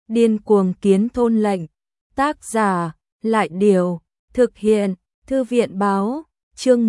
Điên cuồng kiến thôn lệnh. Tác giả, Lại Điều. Thực hiện, Thư viện Báo. Chương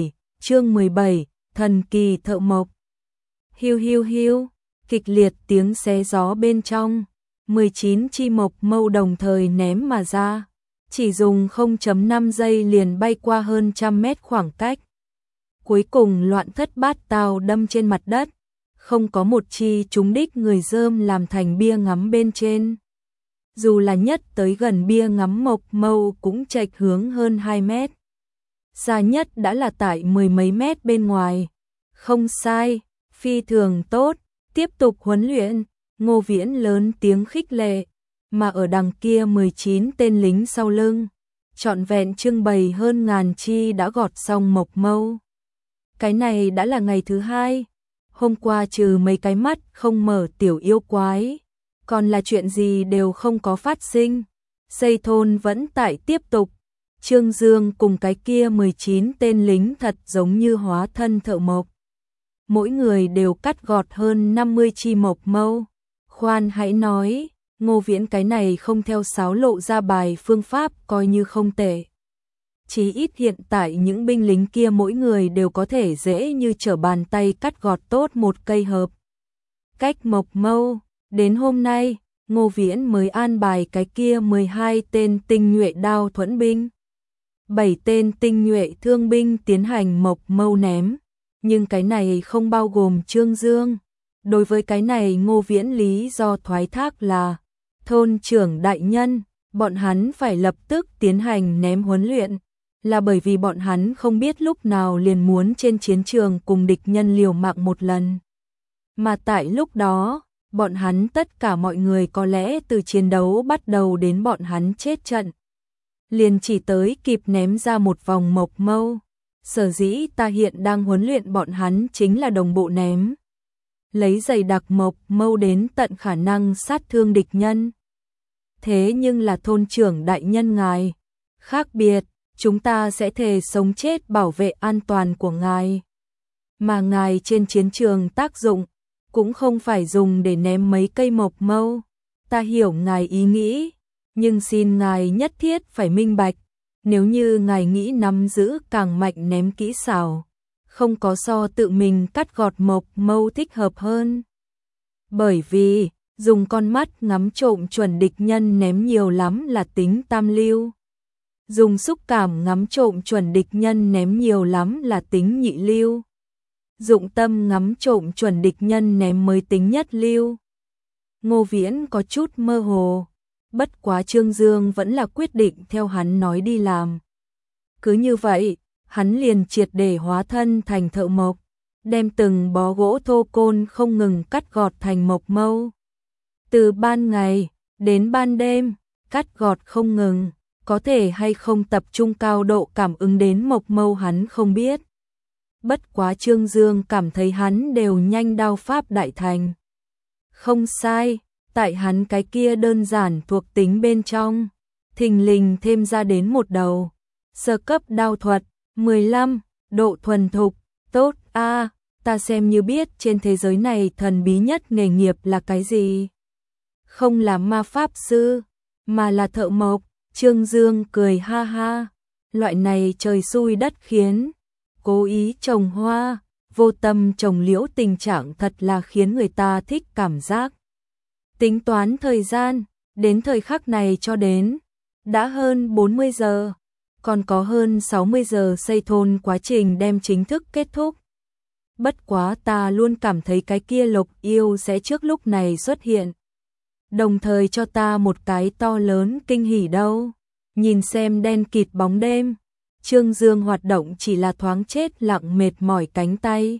17, Thần kỳ thợ mộc. Hiu hiu hiu, kịch liệt tiếng xé gió bên trong. 19 chi mộc mâu đồng thời ném mà ra. Chỉ dùng 0.5 giây liền bay qua hơn 100 mét khoảng cách. Cuối cùng loạn thất bát tao đâm trên mặt đất. Không có một chi trúng đích người rơm làm thành bia ngắm bên trên. Dù là nhất tới gần bia ngắm mộc mâu cũng chệch hướng hơn 2 mét. Xa nhất đã là tại 10 mấy mét bên ngoài. Không sai, phi thường tốt, tiếp tục huấn luyện, Ngô Viễn lớn tiếng khích lệ. Mà ở đằng kia 19 tên lính sau lưng, trọn vẹn trưng bày hơn ngàn chi đã gọt xong mộc mâu. Cái này đã là ngày thứ 2. Hôm qua trừ mấy cái mắt không mở tiểu yêu quái, còn là chuyện gì đều không có phát sinh. Xây thôn vẫn tại tiếp tục. Trương Dương cùng cái kia 19 tên lính thật giống như hóa thân thợ mộc. Mỗi người đều cắt gọt hơn 50 chi mộc mâu. Khoan hãy nói, Ngô Viễn cái này không theo sáo lộ ra bài phương pháp coi như không tệ. Chí ít hiện tại những binh lính kia mỗi người đều có thể dễ như trở bàn tay cắt gọt tốt một cây hợp. Cách mộc mâu, đến hôm nay, Ngô Viễn mới an bài cái kia 12 tên tinh nhuệ đao thuẫn binh. 7 tên tinh nhuệ thương binh tiến hành mộc mâu ném, nhưng cái này không bao gồm Trương Dương. Đối với cái này Ngô Viễn lý do thoái thác là thôn trưởng đại nhân, bọn hắn phải lập tức tiến hành ném huấn luyện, là bởi vì bọn hắn không biết lúc nào liền muốn trên chiến trường cùng địch nhân liều mạng một lần. Mà tại lúc đó, bọn hắn tất cả mọi người có lẽ từ chiến đấu bắt đầu đến bọn hắn chết trận, liền chỉ tới kịp ném ra một vòng mộc mâu. Sở dĩ ta hiện đang huấn luyện bọn hắn chính là đồng bộ ném. Lấy dày đặc mộc mâu đến tận khả năng sát thương địch nhân. Thế nhưng là thôn trưởng đại nhân ngài, khác biệt, chúng ta sẽ thề sống chết bảo vệ an toàn của ngài. Mà ngài trên chiến trường tác dụng, cũng không phải dùng để ném mấy cây mộc mâu. Ta hiểu ngài ý nghĩ, nhưng xin ngài nhất thiết phải minh bạch, nếu như ngài nghĩ nắm giữ càng mạnh ném kỹ xảo, không có so tự mình cắt gọt mộc mâu thích hợp hơn. Bởi vì, dùng con mắt ngắm trộm chuẩn địch nhân ném nhiều lắm là tính tam lưu. Dùng xúc cảm ngắm trộm chuẩn địch nhân ném nhiều lắm là tính nhị lưu. Dụng tâm ngắm trộm chuẩn địch nhân ném mới tính nhất lưu. Ngô Viễn có chút mơ hồ, bất quá Trương Dương vẫn là quyết định theo hắn nói đi làm. Cứ như vậy, hắn liền triệt để hóa thân thành thợ mộc, đem từng bó gỗ thô côn không ngừng cắt gọt thành mộc mâu. Từ ban ngày đến ban đêm, cắt gọt không ngừng, có thể hay không tập trung cao độ cảm ứng đến mộc mâu hắn không biết. Bất quá Trương Dương cảm thấy hắn đều nhanh đao pháp đại thành. Không sai, tại hắn cái kia đơn giản thuộc tính bên trong, thình lình thêm ra đến một đầu. Sơ cấp đao thuật, 15, độ thuần thục, tốt a, ta xem như biết trên thế giới này thần bí nhất nghề nghiệp là cái gì. Không là ma pháp sư, mà là thợ mộc. Trương Dương cười ha ha, loại này trời xui đất khiến, cố ý trồng hoa, vô tâm trồng liễu tình trạng thật là khiến người ta thích cảm giác. Tính toán thời gian, đến thời khắc này cho đến, đã hơn 40 giờ, còn có hơn 60 giờ xây thôn quá trình đem chính thức kết thúc. Bất quá ta luôn cảm thấy cái kia Lộc Yêu sẽ trước lúc này xuất hiện. Đồng thời cho ta một cái to lớn kinh hỉ đâu. Nhìn xem đen kịt bóng đêm, Trương Dương hoạt động chỉ là thoáng chết lặng mệt mỏi cánh tay.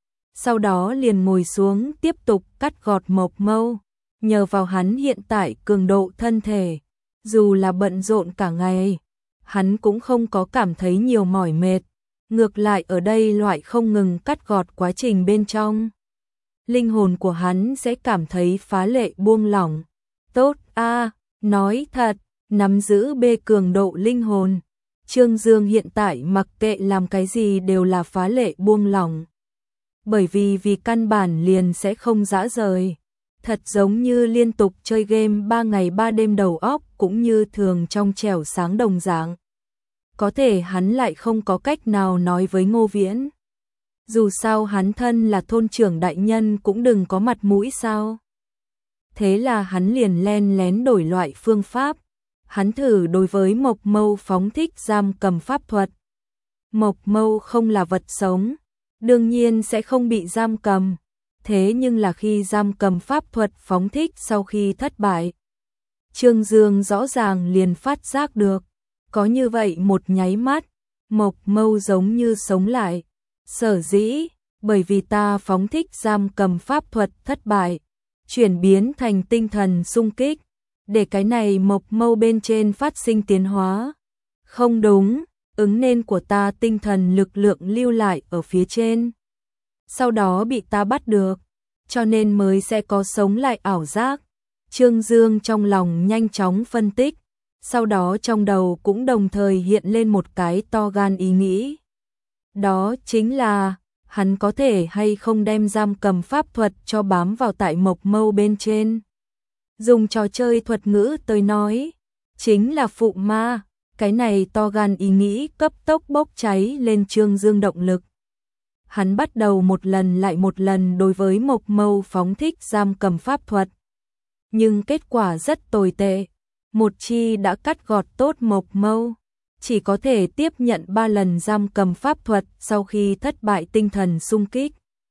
Sau đó liền ngồi xuống tiếp tục cắt gọt mộc mâu. Nhờ vào hắn hiện tại cường độ thân thể, dù là bận rộn cả ngày, hắn cũng không có cảm thấy nhiều mỏi mệt. Ngược lại ở đây loại không ngừng cắt gọt quá trình bên trong, linh hồn của hắn sẽ cảm thấy phá lệ buông lỏng. Tốt a, nói thật, nắm giữ bê cường độ linh hồn. Trương Dương hiện tại mặc kệ làm cái gì đều là phá lệ buông lỏng. Bởi vì căn bản liền sẽ không dã rời. Thật giống như liên tục chơi game 3 ngày 3 đêm, đầu óc cũng như thường trong trẻo sáng đồng dạng. Có thể hắn lại không có cách nào nói với Ngô Viễn. Dù sao hắn thân là thôn trưởng đại nhân cũng đừng có mặt mũi sao. Thế là hắn liền len lén đổi loại phương pháp. Hắn thử đối với Mộc Mâu phóng thích giam cầm pháp thuật. Mộc Mâu không là vật sống, đương nhiên sẽ không bị giam cầm. Thế nhưng là khi giam cầm pháp thuật phóng thích sau khi thất bại, Trương Dương rõ ràng liền phát giác được. Có như vậy một nháy mắt, Mộc Mâu giống như sống lại. Sở dĩ, bởi vì ta phóng thích giam cầm pháp thuật thất bại, chuyển biến thành tinh thần xung kích, để cái này Mộc Mâu bên trên phát sinh tiến hóa. Không đúng, ứng nên của ta tinh thần lực lượng lưu lại ở phía trên. Sau đó bị ta bắt được, cho nên mới sẽ có sống lại ảo giác. Trương Dương trong lòng nhanh chóng phân tích, sau đó trong đầu cũng đồng thời hiện lên một cái to gan ý nghĩ. Đó chính là, hắn có thể hay không đem giam cầm pháp thuật cho bám vào tại Mộc Mâu bên trên. Dùng trò chơi thuật ngữ tới nói, chính là phụ ma. Cái này to gan ý nghĩ cấp tốc bốc cháy lên Trương Dương động lực. Hắn bắt đầu một lần lại một lần đối với Mộc Mâu phóng thích giam cầm pháp thuật. Nhưng kết quả rất tồi tệ. Một chi đã cắt gọt tốt Mộc Mâu, chỉ có thể tiếp nhận 3 lần giam cầm pháp thuật sau khi thất bại tinh thần xung kích.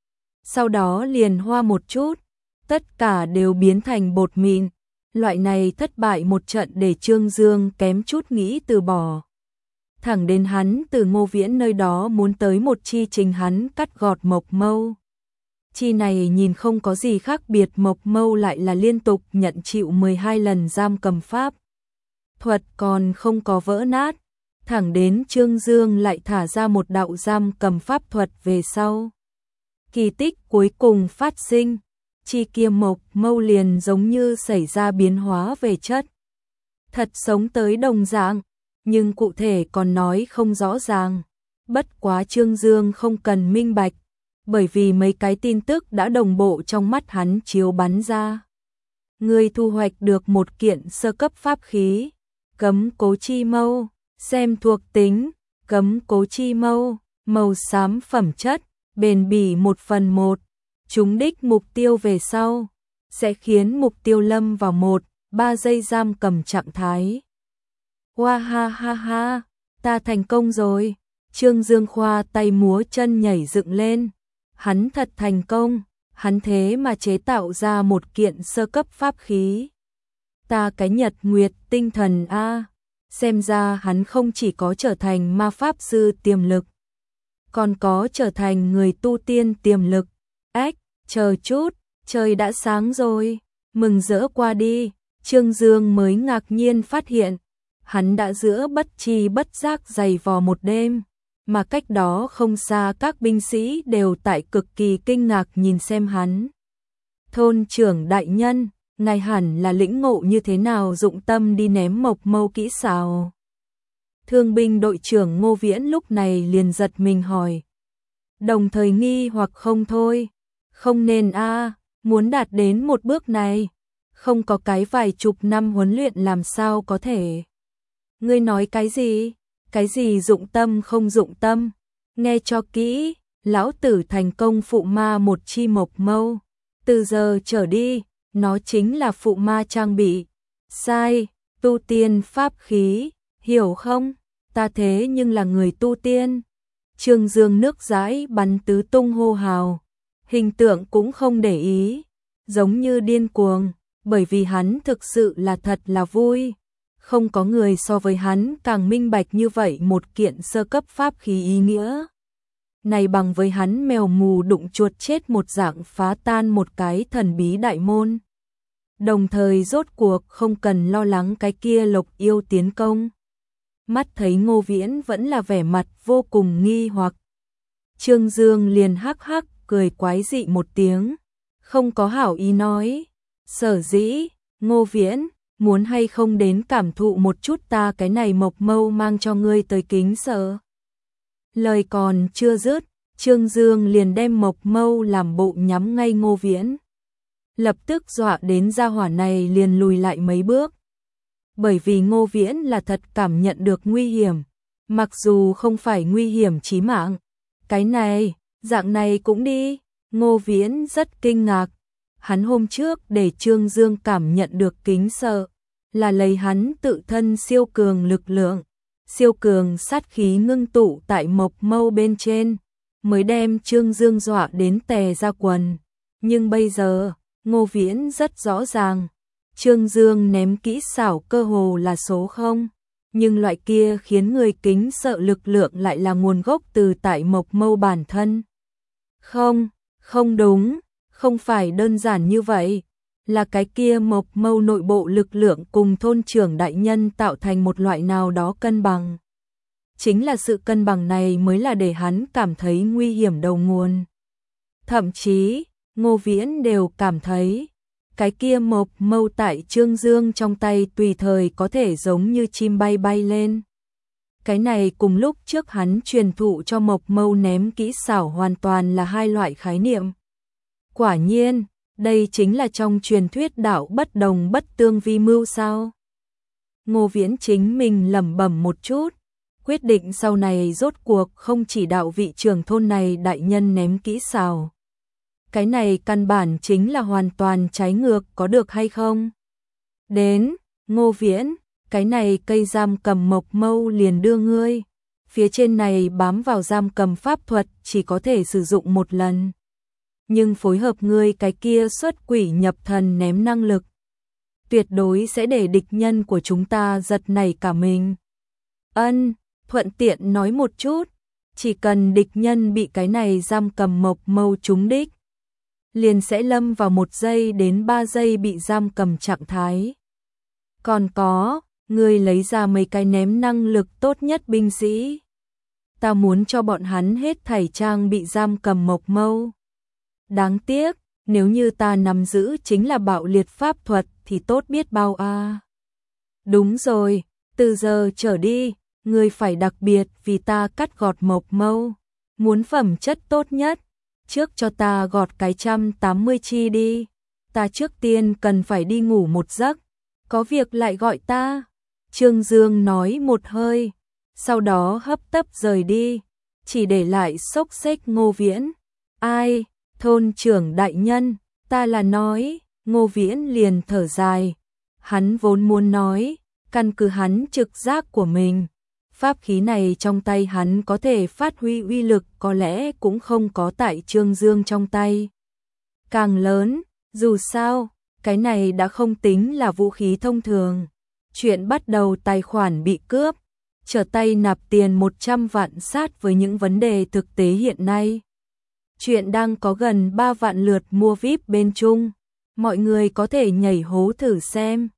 Sau đó liền hoa một chút, tất cả đều biến thành bột mịn. Loại này thất bại một trận để Trương Dương kém chút nghĩ từ bỏ. Thẳng đến hắn từ Ngô Viễn nơi đó muốn tới một chi trình hắn cắt gọt Mộc Mâu. Chi này nhìn không có gì khác biệt, Mộc Mâu lại là liên tục nhận chịu 12 lần giam cầm pháp thuật còn không có vỡ nát. Thẳng đến Trương Dương lại thả ra một đạo giam cầm pháp thuật về sau. Kỳ tích cuối cùng phát sinh. Chi kia Mộc Mâu liền giống như xảy ra biến hóa về chất. Thật sống tới đồng dạng, nhưng cụ thể còn nói không rõ ràng. Bất quá Trương Dương không cần minh bạch, bởi vì mấy cái tin tức đã đồng bộ trong mắt hắn chiếu bắn ra. Ngươi thu hoạch được một kiện sơ cấp pháp khí, Cấm Cố Chi Mâu, xem thuộc tính, Cấm Cố Chi Mâu, màu xám phẩm chất, bền bỉ 1/1. Trúng đích mục tiêu về sau, sẽ khiến mục tiêu lâm vào 1-3 giây giam cầm trạng thái. Hoa ha ha ha, ta thành công rồi. Trương Dương khoa tay múa chân nhảy dựng lên. Hắn thật thành công, hắn thế mà chế tạo ra một kiện sơ cấp pháp khí. Ta cái Nhật Nguyệt tinh thần a, xem ra hắn không chỉ có trở thành ma pháp sư tiềm lực, còn có trở thành người tu tiên tiềm lực. Ếch, chờ chút, trời đã sáng rồi, mừng rỡ qua đi. Trương Dương mới ngạc nhiên phát hiện, hắn đã giữa bất tri bất giác dày vò một đêm, mà cách đó không xa các binh sĩ đều tại cực kỳ kinh ngạc nhìn xem hắn. Thôn trưởng đại nhân, ngài hẳn là lĩnh ngộ như thế nào dụng tâm đi ném Mộc Mâu kỹ xảo? Thương binh đội trưởng Ngô Viễn lúc này liền giật mình hỏi. Đồng thời nghi hoặc không thôi. Không nên a, muốn đạt đến một bước này, không có cái vài chục năm huấn luyện làm sao có thể. Ngươi nói cái gì? Cái gì dụng tâm không dụng tâm? Nghe cho kỹ, lão tử thành công phụ ma một chi Mộc Mâu. Từ giờ trở đi, nó chính là phụ ma trang bị. Sai, tu tiên pháp khí, hiểu không? Ta thế nhưng là người tu tiên. Trương Dương nước dãi bắn tứ tung hô hào. Hình tượng cũng không để ý, giống như điên cuồng, bởi vì hắn thực sự là thật là vui. Không có người so với hắn càng minh bạch như vậy một kiện sơ cấp pháp khí ý nghĩa. Này bằng với hắn mèo mù đụng chuột chết một dạng phá tan một cái thần bí đại môn. Đồng thời rốt cuộc không cần lo lắng cái kia Lộc Yêu tiến công. Mắt thấy Ngô Viễn vẫn là vẻ mặt vô cùng nghi hoặc. Trương Dương liền hắc hắc cười quái dị một tiếng, không có hảo ý nói. Sở dĩ, Ngô Viễn, muốn hay không đến cảm thụ một chút ta cái này Mộc Mâu mang cho ngươi tới kính sợ. Lời còn chưa dứt, Trương Dương liền đem Mộc Mâu làm bộ nhắm ngay Ngô Viễn. lập tức dọa đến gia hỏa này liền lùi lại mấy bước. Bởi vì Ngô Viễn là thật cảm nhận được nguy hiểm, mặc dù không phải nguy hiểm chí mạng. Cái này, dạng này cũng đi. Ngô Viễn rất kinh ngạc. Hắn hôm trước để Trương Dương cảm nhận được kính sợ, là lấy hắn tự thân siêu cường lực lượng, siêu cường sát khí ngưng tụ tại mộc mâu bên trên, mới đem Trương Dương dọa đến tè ra quần. Nhưng bây giờ, Ngô Viễn rất rõ ràng, Trương Dương ném kỹ xảo cơ hồ là số 0, nhưng loại kia khiến người kính sợ lực lượng lại là nguồn gốc từ tại mộc mâu bản thân. Không, không đúng, không phải đơn giản như vậy, là cái kia mộc mâu nội bộ lực lượng cùng thôn trưởng đại nhân tạo thành một loại nào đó cân bằng. Chính là sự cân bằng này mới là để hắn cảm thấy nguy hiểm đầu nguồn. Thậm chí, Ngô Viễn đều cảm thấy, cái kia mộc mâu tại Trương Dương trong tay tùy thời có thể giống như chim bay bay lên. Cái này cùng lúc trước hắn truyền thụ cho mộc mâu ném kỹ xảo hoàn toàn là hai loại khái niệm. Quả nhiên, đây chính là trong truyền thuyết đạo bất đồng bất tương vi mưu sao. Ngô Viễn chính mình lẩm bẩm một chút, quyết định sau này rốt cuộc không chỉ đạo vị trưởng thôn này đại nhân ném kỹ xảo. Cái này căn bản chính là hoàn toàn trái ngược, có được hay không? Đến, Ngô Viễn, cái này cây giam cầm mộc mâu liền đưa ngươi. Phía trên này bám vào giam cầm pháp thuật chỉ có thể sử dụng một lần. Nhưng phối hợp ngươi cái kia xuất quỷ nhập thần ném năng lực, tuyệt đối sẽ để địch nhân của chúng ta giật nảy cả mình. Ân, thuận tiện nói một chút, chỉ cần địch nhân bị cái này giam cầm mộc mâu trúng đích, liền sẽ lâm vào 1 giây đến 3 giây bị giam cầm trạng thái. Còn có, ngươi lấy ra mấy cái ném năng lực tốt nhất binh sĩ. Ta muốn cho bọn hắn hết thảy trang bị giam cầm mộc mâu. Đáng tiếc, nếu như ta nắm giữ chính là bạo liệt pháp thuật thì tốt biết bao a. Đúng rồi, từ giờ trở đi, ngươi phải đặc biệt vì ta cắt gọt mộc mâu. Muốn phẩm chất tốt nhất, trước cho ta gọt cái 180 chi đi. Ta trước tiên cần phải đi ngủ một giấc, có việc lại gọi ta. Trương Dương nói một hơi, sau đó hấp tấp rời đi, chỉ để lại xốc xếch Ngô Viễn. Ai, thôn trưởng đại nhân, ta là nói. Ngô Viễn liền thở dài. Hắn vốn muốn nói, căn cứ hắn trực giác của mình, pháp khí này trong tay hắn có thể phát huy uy lực có lẽ cũng không có tại Trương Dương trong tay càng lớn. Dù sao, cái này đã không tính là vũ khí thông thường. Chuyện bắt đầu tài khoản bị cướp, trở tay nạp tiền 100 vạn sát với những vấn đề thực tế hiện nay. Chuyện đang có gần 3 vạn lượt mua VIP bên Trung. Mọi người có thể nhảy hố thử xem.